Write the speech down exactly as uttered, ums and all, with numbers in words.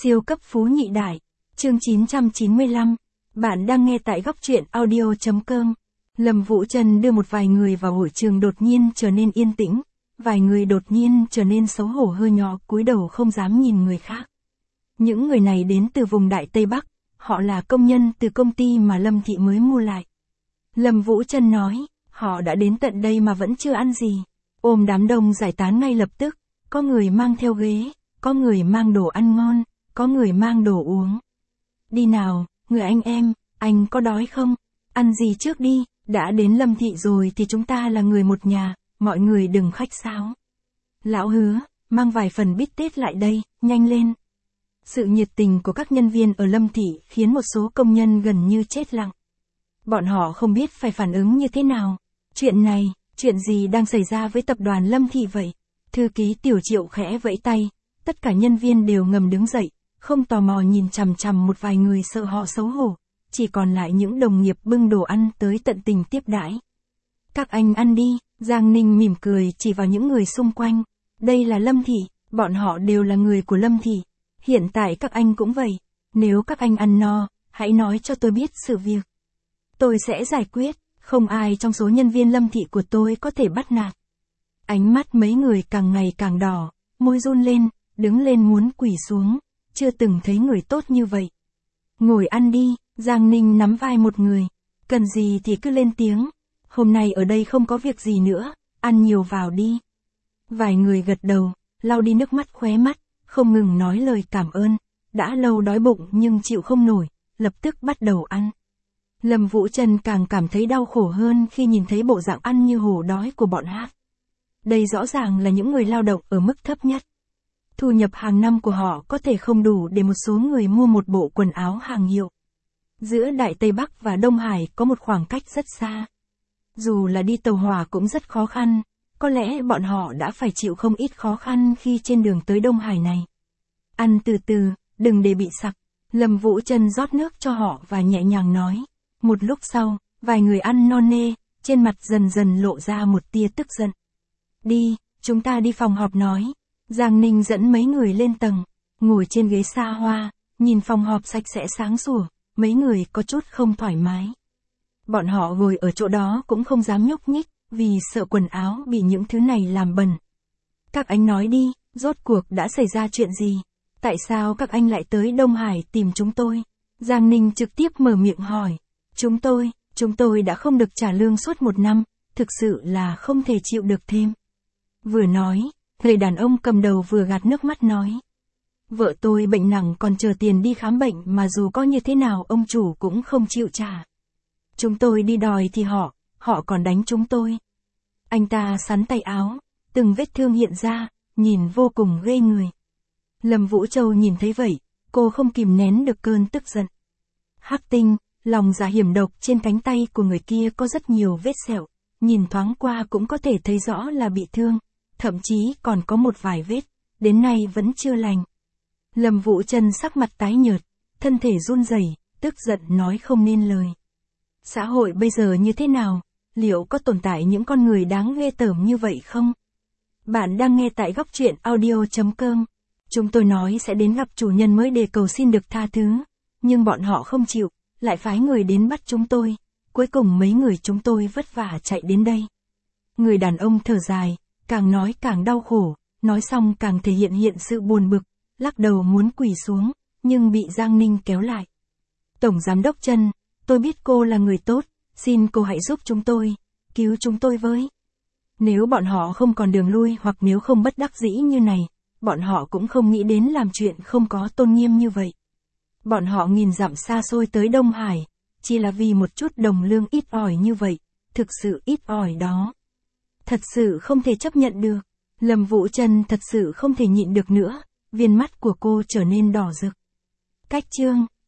Siêu cấp phú nhị đại. Chương chín trăm chín mươi lăm. Bạn đang nghe tại góc truyện audio.com. Lâm Vũ Trân đưa một vài người vào hội trường đột nhiên trở nên yên tĩnh, vài người đột nhiên trở nên xấu hổ hơi nhỏ cúi đầu không dám nhìn người khác. Những người này đến từ vùng Đại Tây Bắc, họ là công nhân từ công ty mà Lâm Thị mới mua lại. Lâm Vũ Trân nói, họ đã đến tận đây mà vẫn chưa ăn gì. Ôm đám đông giải tán ngay lập tức, có người mang theo ghế, có người mang đồ ăn ngon, có người mang đồ uống. Đi nào, người anh em, anh có đói không? Ăn gì trước đi, đã đến Lâm Thị rồi thì chúng ta là người một nhà, mọi người đừng khách sáo. Lão Hứa, mang vài phần bít tết lại đây, nhanh lên. Sự nhiệt tình của các nhân viên ở Lâm Thị khiến một số công nhân gần như chết lặng. Bọn họ không biết phải phản ứng như thế nào. Chuyện này, chuyện gì đang xảy ra với tập đoàn Lâm Thị vậy? Thư ký Tiểu Triệu khẽ vẫy tay, tất cả nhân viên đều ngầm đứng dậy, không tò mò nhìn chằm chằm một vài người sợ họ xấu hổ, chỉ còn lại những đồng nghiệp bưng đồ ăn tới tận tình tiếp đãi. Các anh ăn đi, Giang Ninh mỉm cười chỉ vào những người xung quanh. Đây là Lâm Thị, bọn họ đều là người của Lâm Thị. Hiện tại các anh cũng vậy, nếu các anh ăn no, hãy nói cho tôi biết sự việc. Tôi sẽ giải quyết, không ai trong số nhân viên Lâm Thị của tôi có thể bắt nạt. Ánh mắt mấy người càng ngày càng đỏ, môi run lên, đứng lên muốn quỳ xuống, chưa từng thấy người tốt như vậy. Ngồi ăn đi, Giang Ninh nắm vai một người, cần gì thì cứ lên tiếng, hôm nay ở đây không có việc gì nữa, ăn nhiều vào đi. Vài người gật đầu, lau đi nước mắt khóe mắt, không ngừng nói lời cảm ơn, đã lâu đói bụng nhưng chịu không nổi, lập tức bắt đầu ăn. Lâm Vũ Trân càng cảm thấy đau khổ hơn khi nhìn thấy bộ dạng ăn như hổ đói của bọn hát. Đây rõ ràng là những người lao động ở mức thấp nhất. Thu nhập hàng năm của họ có thể không đủ để một số người mua một bộ quần áo hàng hiệu. Giữa Đại Tây Bắc và Đông Hải có một khoảng cách rất xa. Dù là đi tàu hỏa cũng rất khó khăn, có lẽ bọn họ đã phải chịu không ít khó khăn khi trên đường tới Đông Hải này. Ăn từ từ, đừng để bị sặc. Lâm Vũ Trân rót nước cho họ và nhẹ nhàng nói. Một lúc sau, vài người ăn no nê, trên mặt dần dần lộ ra một tia tức giận. Đi, chúng ta đi phòng họp nói. Giang Ninh dẫn mấy người lên tầng, ngồi trên ghế xa hoa, nhìn phòng họp sạch sẽ sáng sủa, mấy người có chút không thoải mái. Bọn họ ngồi ở chỗ đó cũng không dám nhúc nhích, vì sợ quần áo bị những thứ này làm bẩn. Các anh nói đi, rốt cuộc đã xảy ra chuyện gì? Tại sao các anh lại tới Đông Hải tìm chúng tôi? Giang Ninh trực tiếp mở miệng hỏi. Chúng tôi, chúng tôi đã không được trả lương suốt một năm, thực sự là không thể chịu được thêm. Vừa nói, người đàn ông cầm đầu vừa gạt nước mắt nói. Vợ tôi bệnh nặng còn chờ tiền đi khám bệnh mà dù có như thế nào ông chủ cũng không chịu trả. Chúng tôi đi đòi thì họ, họ còn đánh chúng tôi. Anh ta sắn tay áo, từng vết thương hiện ra, nhìn vô cùng ghê người. Lâm Vũ Châu nhìn thấy vậy, cô không kìm nén được cơn tức giận. Hắc Tinh, lòng dạ hiểm độc trên cánh tay của người kia có rất nhiều vết sẹo, nhìn thoáng qua cũng có thể thấy rõ là bị thương, thậm chí còn có một vài vết, đến nay vẫn chưa lành. Lâm Vũ Trân sắc mặt tái nhợt, thân thể run rẩy, tức giận nói không nên lời. Xã hội bây giờ như thế nào, liệu có tồn tại những con người đáng ghê tởm như vậy không? Bạn đang nghe tại góc truyện audio.com. Chúng tôi nói sẽ đến gặp chủ nhân mới để cầu xin được tha thứ, nhưng bọn họ không chịu, lại phái người đến bắt chúng tôi, cuối cùng mấy người chúng tôi vất vả chạy đến đây. Người đàn ông thở dài, càng nói càng đau khổ, nói xong càng thể hiện hiện sự buồn bực, lắc đầu muốn quỳ xuống, nhưng bị Giang Ninh kéo lại. Tổng Giám đốc Trân, tôi biết cô là người tốt, xin cô hãy giúp chúng tôi, cứu chúng tôi với. Nếu bọn họ không còn đường lui hoặc nếu không bất đắc dĩ như này, bọn họ cũng không nghĩ đến làm chuyện không có tôn nghiêm như vậy. Bọn họ nghìn dặm xa xôi tới Đông Hải, chỉ là vì một chút đồng lương ít ỏi như vậy, thực sự ít ỏi đó. Thật sự không thể chấp nhận được. Lâm Vũ Trân thật sự không thể nhịn được nữa, viên mắt của cô trở nên đỏ rực. Cách chương